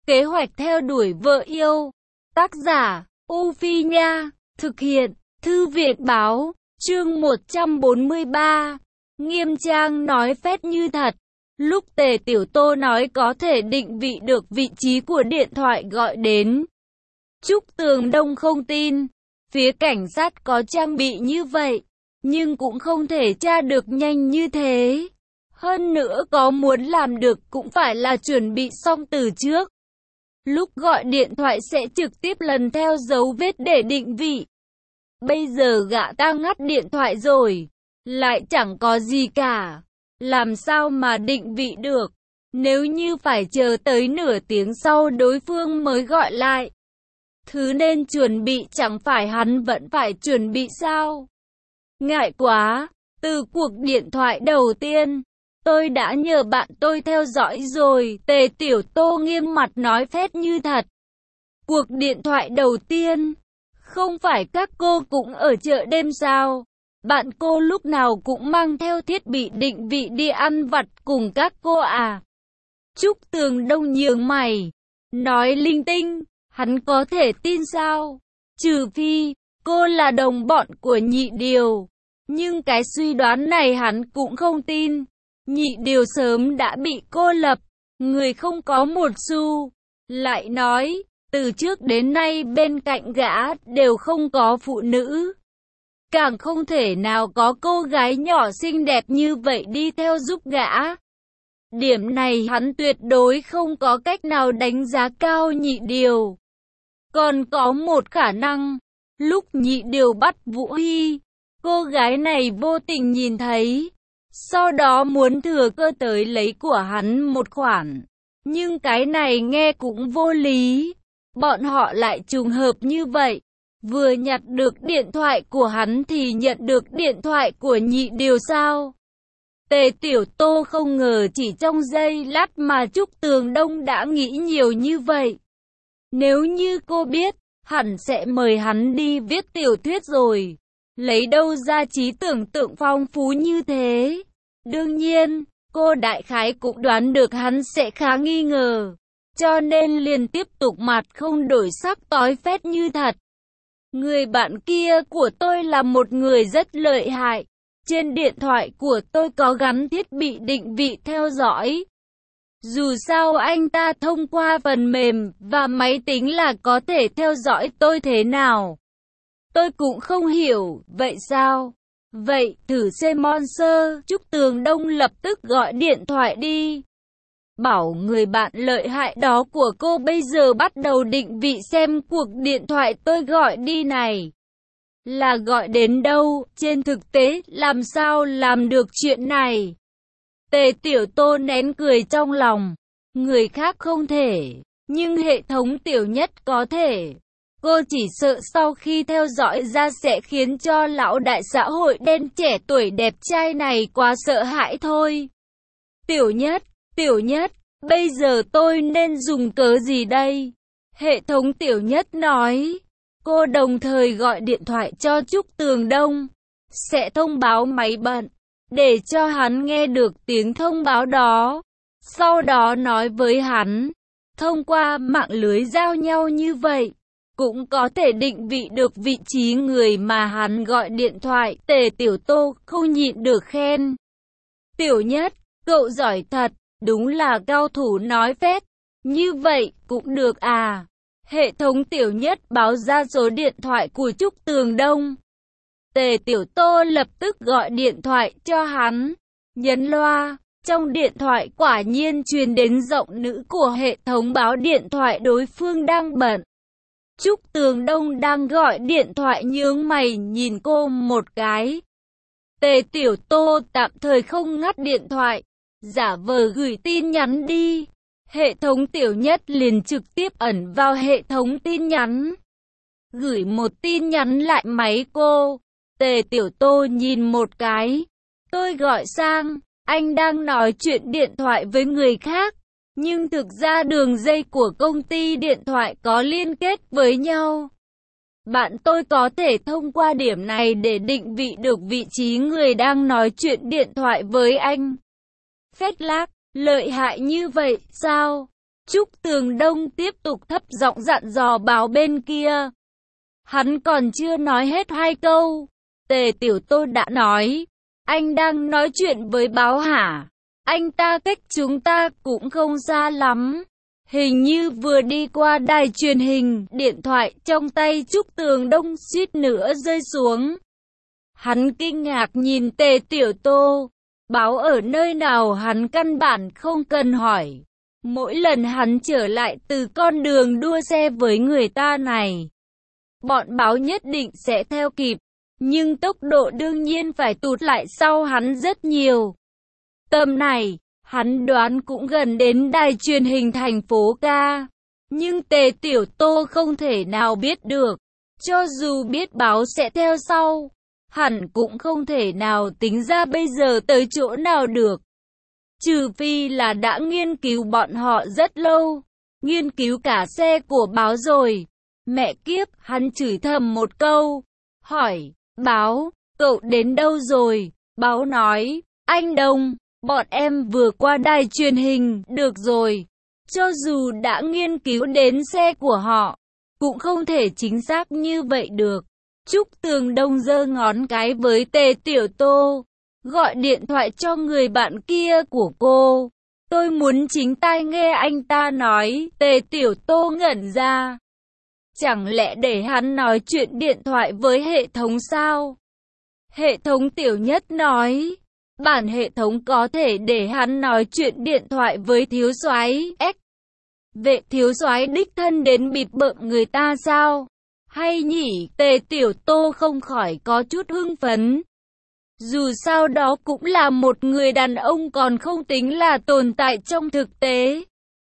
Kế hoạch theo đuổi vợ yêu. Tác giả, U Phi Nha. Thực hiện, Thư viện Báo. Chương 143. Nghiêm trang nói phét như thật. Lúc Tề Tiểu Tô nói có thể định vị được vị trí của điện thoại gọi đến, Trúc Tường Đông không tin. Phía cảnh sát có trang bị như vậy, nhưng cũng không thể tra được nhanh như thế. Hơn nữa có muốn làm được cũng phải là chuẩn bị xong từ trước. Lúc gọi điện thoại sẽ trực tiếp lần theo dấu vết để định vị. Bây giờ gã ta ngắt điện thoại rồi, lại chẳng có gì cả. Làm sao mà định vị được? Nếu như phải chờ tới nửa tiếng sau đối phương mới gọi lại, thứ nên chuẩn bị chẳng phải hắn vẫn phải chuẩn bị sao? Ngại quá, từ cuộc điện thoại đầu tiên, tôi đã nhờ bạn tôi theo dõi rồi. Tề Tiểu Tô nghiêm mặt nói phét như thật. Cuộc điện thoại đầu tiên, không phải các cô cũng ở chợ đêm sao? Bạn cô lúc nào cũng mang theo thiết bị định vị đi ăn vặt cùng các cô à? Trúc Tường Đông nhướng mày, nói linh tinh, hắn có thể tin sao? Trừ phi, cô là đồng bọn của Nhị Điều. Nhưng cái suy đoán này hắn cũng không tin. Nhị Điều sớm đã bị cô lập, người không có một xu. Lại nói, từ trước đến nay bên cạnh gã đều không có phụ nữ. Càng không thể nào có cô gái nhỏ xinh đẹp như vậy đi theo giúp gã. Điểm này hắn tuyệt đối không có cách nào đánh giá cao Nhị Điều. Còn có một khả năng, lúc Nhị Điều bắt Vũ Hy, cô gái này vô tình nhìn thấy, sau đó muốn thừa cơ tới lấy của hắn một khoản. Nhưng cái này nghe cũng vô lý. Bọn họ lại trùng hợp như vậy. Vừa nhặt được điện thoại của hắn thì nhận được điện thoại của Nhị Điều sao? Tề Tiểu Tô không ngờ chỉ trong giây lát mà Trúc Tường Đông đã nghĩ nhiều như vậy. Nếu như cô biết, hẳn sẽ mời hắn đi viết tiểu thuyết rồi. Lấy đâu ra trí tưởng tượng phong phú như thế? Đương nhiên, cô đại khái cũng đoán được hắn sẽ khá nghi ngờ. Cho nên liền tiếp tục mặt không đổi sắc tói phét như thật. Người bạn kia của tôi là một người rất lợi hại. Trên điện thoại của tôi có gắn thiết bị định vị theo dõi. Dù sao anh ta thông qua phần mềm và máy tính là có thể theo dõi tôi thế nào. Tôi cũng không hiểu, vậy sao? Vậy thử xem Monster. Trúc Tường Đông lập tức gọi điện thoại đi. Bảo người bạn lợi hại đó của cô bây giờ bắt đầu định vị xem cuộc điện thoại tôi gọi đi này là gọi đến đâu. Trên thực tế làm sao làm được chuyện này? Tề Tiểu Tô nén cười trong lòng. Người khác không thể, nhưng hệ thống Tiểu Nhất có thể. Cô chỉ sợ sau khi theo dõi ra sẽ khiến cho lão đại xã hội đen trẻ tuổi đẹp trai này quá sợ hãi thôi. Tiểu Nhất, bây giờ tôi nên dùng cớ gì đây? Hệ thống Tiểu Nhất nói. Cô đồng thời gọi điện thoại cho Trúc Tường Đông. Sẽ thông báo máy bận, để cho hắn nghe được tiếng thông báo đó. Sau đó nói với hắn, thông qua mạng lưới giao nhau như vậy, cũng có thể định vị được vị trí người mà hắn gọi điện thoại. Tề Tiểu Tô không nhịn được khen. Tiểu Nhất, cậu giỏi thật, đúng là cao thủ nói phét. Như vậy cũng được à? Hệ thống Tiểu Nhất báo ra số điện thoại của Trúc Tường Đông. Tề Tiểu Tô lập tức gọi điện thoại cho hắn, nhấn loa. Trong điện thoại quả nhiên truyền đến giọng nữ của hệ thống báo điện thoại đối phương đang bận. Trúc Tường Đông đang gọi điện thoại nhướng mày nhìn cô một cái. Tề Tiểu Tô tạm thời không ngắt điện thoại, giả vờ gửi tin nhắn đi. Hệ thống Tiểu Nhất liền trực tiếp ẩn vào hệ thống tin nhắn, gửi một tin nhắn lại máy cô. Tề Tiểu Tô nhìn một cái. Tôi gọi sang, anh đang nói chuyện điện thoại với người khác. Nhưng thực ra đường dây của công ty điện thoại có liên kết với nhau. Bạn tôi có thể thông qua điểm này để định vị được vị trí người đang nói chuyện điện thoại với anh. Phét lác, lợi hại như vậy sao? Trúc Tường Đông tiếp tục thấp giọng dặn dò báo bên kia. Hắn còn chưa nói hết hai câu, Tề Tiểu Tô đã nói, anh đang nói chuyện với báo hả? Anh ta cách chúng ta cũng không xa lắm. Hình như vừa đi qua đài truyền hình, điện thoại trong tay Trúc Tường Đông suýt nữa rơi xuống. Hắn kinh ngạc nhìn Tề Tiểu Tô, báo ở nơi nào hắn căn bản không cần hỏi. Mỗi lần hắn trở lại từ con đường đua xe với người ta này, bọn báo nhất định sẽ theo kịp, nhưng tốc độ đương nhiên phải tụt lại sau hắn rất nhiều. Tầm này, hắn đoán cũng gần đến đài truyền hình thành phố ca. Nhưng Tề Tiểu Tô không thể nào biết được. Cho dù biết báo sẽ theo sau, hẳn cũng không thể nào tính ra bây giờ tới chỗ nào được. Trừ phi là đã nghiên cứu bọn họ rất lâu, nghiên cứu cả xe của báo rồi. Mẹ kiếp, hắn chửi thầm một câu, hỏi, báo, cậu đến đâu rồi? Báo nói, anh Đông, bọn em vừa qua đài truyền hình, được rồi. Cho dù đã nghiên cứu đến xe của họ, cũng không thể chính xác như vậy được. Trúc Tường Đông giơ ngón cái với Tề Tiểu Tô, gọi điện thoại cho người bạn kia của cô. Tôi muốn chính tai nghe anh ta nói. Tề Tiểu Tô ngẩn ra. Chẳng lẽ để hắn nói chuyện điện thoại với hệ thống sao? Hệ thống Tiểu Nhất nói, bản hệ thống có thể để hắn nói chuyện điện thoại với thiếu soái X. Vệ thiếu soái đích thân đến bịp bợm người ta sao? Hay nhỉ? Tề Tiểu Tô không khỏi có chút hưng phấn. Dù sao đó cũng là một người đàn ông, còn không tính là tồn tại trong thực tế.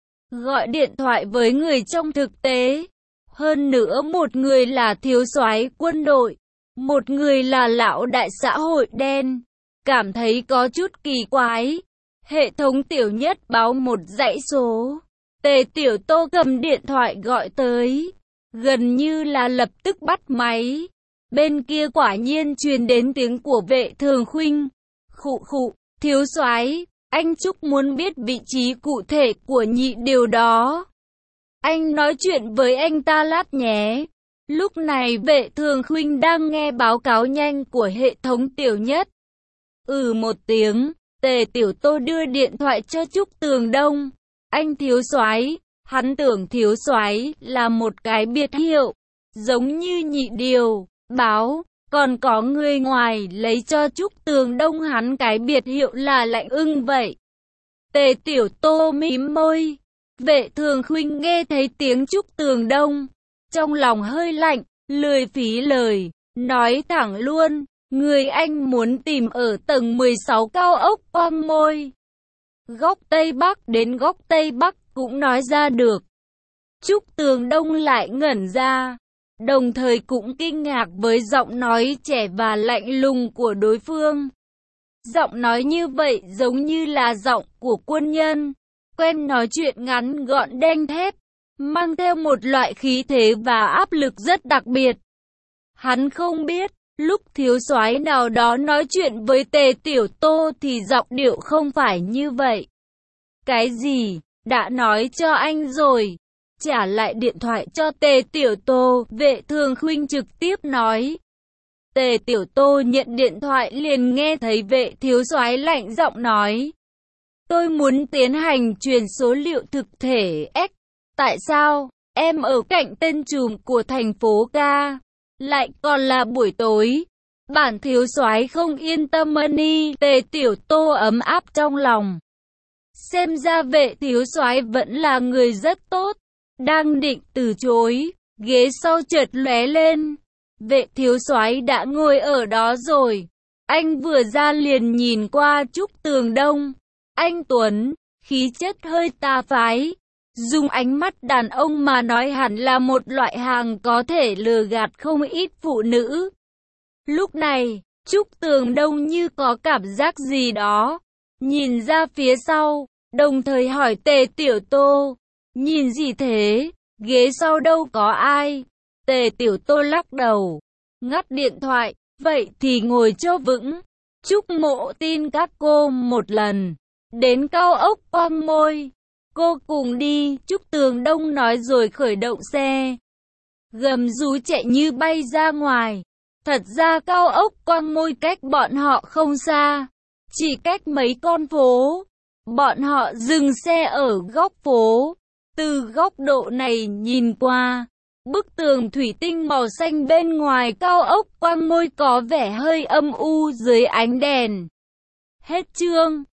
Gọi điện thoại với người trong thực tế. Hơn nữa một người là thiếu soái quân đội, một người là lão đại xã hội đen. Cảm thấy có chút kỳ quái. Hệ thống Tiểu Nhất báo một dãy số. Tề Tiểu Tô cầm điện thoại gọi tới. Gần như là lập tức bắt máy. Bên kia quả nhiên truyền đến tiếng của Vệ Thường Khuynh. Khụ khụ, thiếu soái, anh Trúc muốn biết vị trí cụ thể của nhị điều đó. Anh nói chuyện với anh ta lát nhé. Lúc này Vệ Thường Khuynh đang nghe báo cáo nhanh của hệ thống Tiểu Nhất. Một tiếng, Tề Tiểu Tô đưa điện thoại cho Trúc Tường Đông. Anh thiếu soái, hắn tưởng thiếu soái là một cái biệt hiệu, giống như nhị điều, báo, còn có người ngoài lấy cho Trúc Tường Đông hắn cái biệt hiệu là Lạnh Ưng vậy. Tề Tiểu Tô mím môi. Vệ Thường Khuynh nghe thấy tiếng Trúc Tường Đông, trong lòng hơi lạnh, lười phí lời, nói thẳng luôn, người anh muốn tìm ở tầng 16 cao ốc Quang Môi. Góc Tây Bắc đến góc Tây Bắc cũng nói ra được. Trúc Tường Đông lại ngẩn ra, đồng thời cũng kinh ngạc với giọng nói trẻ và lạnh lùng của đối phương. Giọng nói như vậy giống như là giọng của quân nhân, quen nói chuyện ngắn gọn đanh thép, mang theo một loại khí thế và áp lực rất đặc biệt. Hắn không biết, lúc thiếu soái nào đó nói chuyện với Tề Tiểu Tô thì giọng điệu không phải như vậy. Cái gì? Đã nói cho anh rồi. Trả lại điện thoại cho Tề Tiểu Tô, Vệ Thường Khuynh trực tiếp nói. Tề Tiểu Tô nhận điện thoại liền nghe thấy Vệ thiếu soái lạnh giọng nói. Tôi muốn tiến hành truyền số liệu thực thể X. Tại sao? Em ở cạnh tên trùm của thành phố ca. Lại còn là buổi tối. Bản thiếu soái không yên tâm đi. Tề Tiểu Tô ấm áp trong lòng. Xem ra Vệ thiếu soái vẫn là người rất tốt. Đang định từ chối, ghế sau chợt lóe lên. Vệ thiếu soái đã ngồi ở đó rồi. Anh vừa ra liền nhìn qua Trúc Tường Đông. Anh Tuấn, khí chất hơi tà phái. Dùng ánh mắt đàn ông mà nói hẳn là một loại hàng có thể lừa gạt không ít phụ nữ. Lúc này, Trúc Tường Đông như có cảm giác gì đó. Nhìn ra phía sau, đồng thời hỏi Tề Tiểu Tô. Nhìn gì thế? Ghế sau đâu có ai? Tề Tiểu Tô lắc đầu, ngắt điện thoại. Vậy thì ngồi cho vững. Trúc Mộ tin các cô một lần. Đến cao ốc Quang Môi. Cô cùng đi, Trúc Tường Đông nói rồi khởi động xe. Gầm rú chạy như bay ra ngoài. Thật ra cao ốc Quang Môi cách bọn họ không xa, chỉ cách mấy con phố. Bọn họ dừng xe ở góc phố. Từ góc độ này nhìn qua, bức tường thủy tinh màu xanh bên ngoài cao ốc Quang Môi có vẻ hơi âm u dưới ánh đèn. Hết chương.